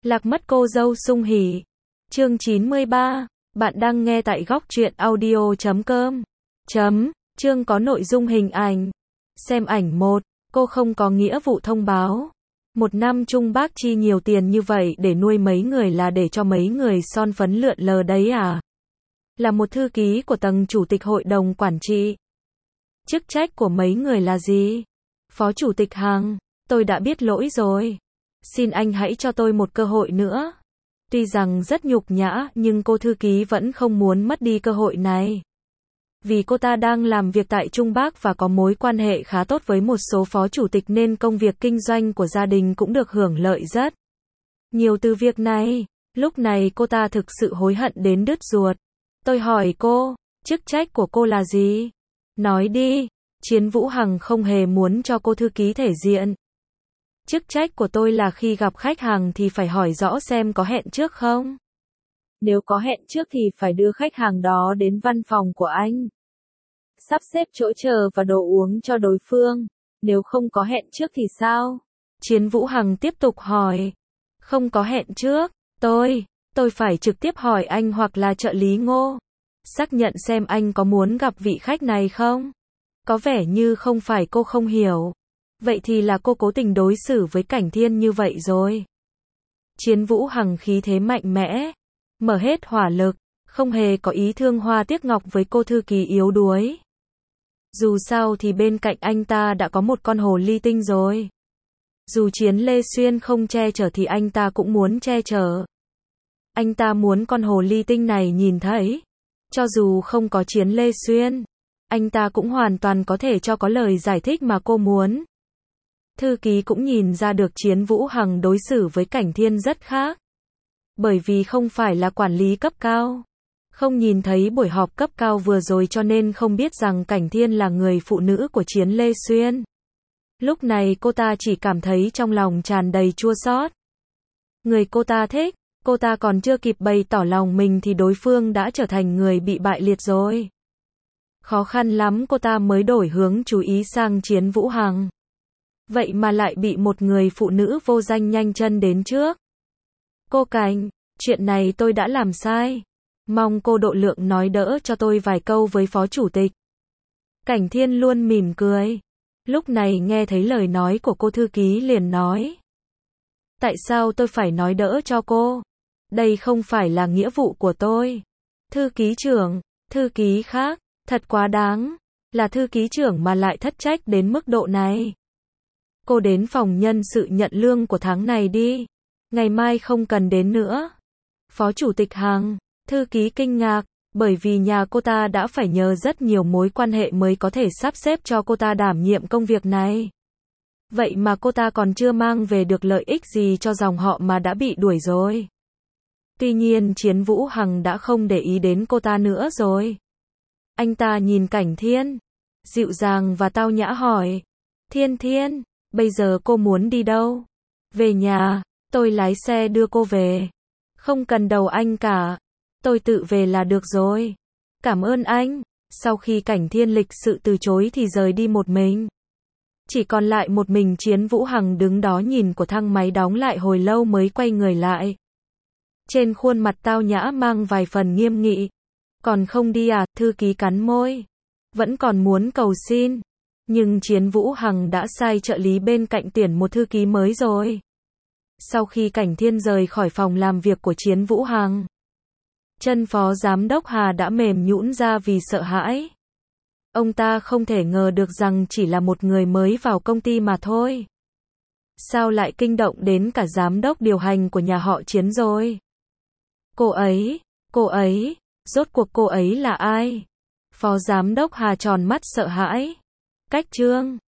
Lạc mất cô dâu sung hỉ. Chương 93. Bạn đang nghe tại góc truyện audio.com. Chương có nội dung hình ảnh. Xem ảnh 1. Cô không có nghĩa vụ thông báo. Một năm Trung bác chi nhiều tiền như vậy để nuôi mấy người là để cho mấy người son phấn lượn lờ đấy à? Là một thư ký của tầng chủ tịch hội đồng quản trị. Chức trách của mấy người là gì? Phó chủ tịch Hằng, tôi đã biết lỗi rồi. Xin anh hãy cho tôi một cơ hội nữa. Tuy rằng rất nhục nhã, nhưng cô thư ký vẫn không muốn mất đi cơ hội này. Vì cô ta đang làm việc tại Trung Bắc và có mối quan hệ khá tốt với một số phó chủ tịch nên công việc kinh doanh của gia đình cũng được hưởng lợi rất nhiều từ việc này. Lúc này cô ta thực sự hối hận đến đứt ruột. Tôi hỏi cô, chức trách của cô là gì? Nói đi. Chiến Vũ Hằng không hề muốn cho cô thư ký thể diện. Chức trách của tôi là khi gặp khách hàng thì phải hỏi rõ xem có hẹn trước không. Nếu có hẹn trước thì phải đưa khách hàng đó đến văn phòng của anh. Sắp xếp chỗ chờ và đồ uống cho đối phương. Nếu không có hẹn trước thì sao? Chiến Vũ Hằng tiếp tục hỏi. Không có hẹn trước, tôi phải trực tiếp hỏi anh hoặc là trợ lý Ngô. Xác nhận xem anh có muốn gặp vị khách này không? Có vẻ như không phải cô không hiểu. Vậy thì là cô cố tình đối xử với Cảnh Thiên như vậy rồi. Chiến Vũ Hằng khí thế mạnh mẽ, mở hết hỏa lực, không hề có ý thương hoa tiếc ngọc với cô thư ký yếu đuối. Dù sao thì bên cạnh anh ta đã có một con hồ ly tinh rồi. Dù Chiến Lê Xuyên không che chở thì anh ta cũng muốn che chở. Anh ta muốn con hồ ly tinh này nhìn thấy. Cho dù không có Chiến Lê Xuyên, anh ta cũng hoàn toàn có thể cho có lời giải thích mà cô muốn. Thư ký cũng nhìn ra được Chiến Vũ Hằng đối xử với Cảnh Thiên rất khác. Bởi vì không phải là quản lý cấp cao. Không nhìn thấy buổi họp cấp cao vừa rồi cho nên không biết rằng Cảnh Thiên là người phụ nữ của Chiến Lê Xuyên. Lúc này cô ta chỉ cảm thấy trong lòng tràn đầy chua xót. Người cô ta thích, cô ta còn chưa kịp bày tỏ lòng mình thì đối phương đã trở thành người bị bại liệt rồi. Khó khăn lắm cô ta mới đổi hướng chú ý sang Chiến Vũ Hằng. Vậy mà lại bị một người phụ nữ vô danh nhanh chân đến trước. Cô Cảnh, chuyện này tôi đã làm sai. Mong cô độ lượng nói đỡ cho tôi vài câu với phó chủ tịch. Cảnh Thiên luôn mỉm cười. Lúc này nghe thấy lời nói của cô thư ký liền nói. Tại sao tôi phải nói đỡ cho cô? Đây không phải là nghĩa vụ của tôi. Thư ký trưởng, thư ký khác, thật quá đáng. Là thư ký trưởng mà lại thất trách đến mức độ này. Cô đến phòng nhân sự nhận lương của tháng này đi. Ngày mai không cần đến nữa. Phó chủ tịch Hằng, thư ký kinh ngạc, bởi vì nhà cô ta đã phải nhờ rất nhiều mối quan hệ mới có thể sắp xếp cho cô ta đảm nhiệm công việc này. Vậy mà cô ta còn chưa mang về được lợi ích gì cho dòng họ mà đã bị đuổi rồi. Tuy nhiên Chiến Vũ Hằng đã không để ý đến cô ta nữa rồi. Anh ta nhìn Cảnh Thiên, dịu dàng và tao nhã hỏi. Thiên, bây giờ cô muốn đi đâu? Về nhà, tôi lái xe đưa cô về. Không cần đầu anh cả. Tôi tự về là được rồi. Cảm ơn anh. Sau khi Cảnh Thiên lịch sự từ chối thì rời đi một mình. Chỉ còn lại một mình Chiến Vũ Hằng đứng đó nhìn của thang máy đóng lại hồi lâu mới quay người lại. Trên khuôn mặt tao nhã mang vài phần nghiêm nghị. Còn không đi à? Thư ký cắn môi. Vẫn còn muốn cầu xin. Nhưng Chiến Vũ Hằng đã sai trợ lý bên cạnh tuyển một thư ký mới rồi. Sau khi Cảnh Thiên rời khỏi phòng làm việc của Chiến Vũ Hằng, chân phó giám đốc Hà đã mềm nhũn ra vì sợ hãi. Ông ta không thể ngờ được rằng chỉ là một người mới vào công ty mà thôi. Sao lại kinh động đến cả giám đốc điều hành của nhà họ Chiến rồi? Cô ấy, rốt cuộc cô ấy là ai? Phó giám đốc Hà tròn mắt sợ hãi. Cách Trương,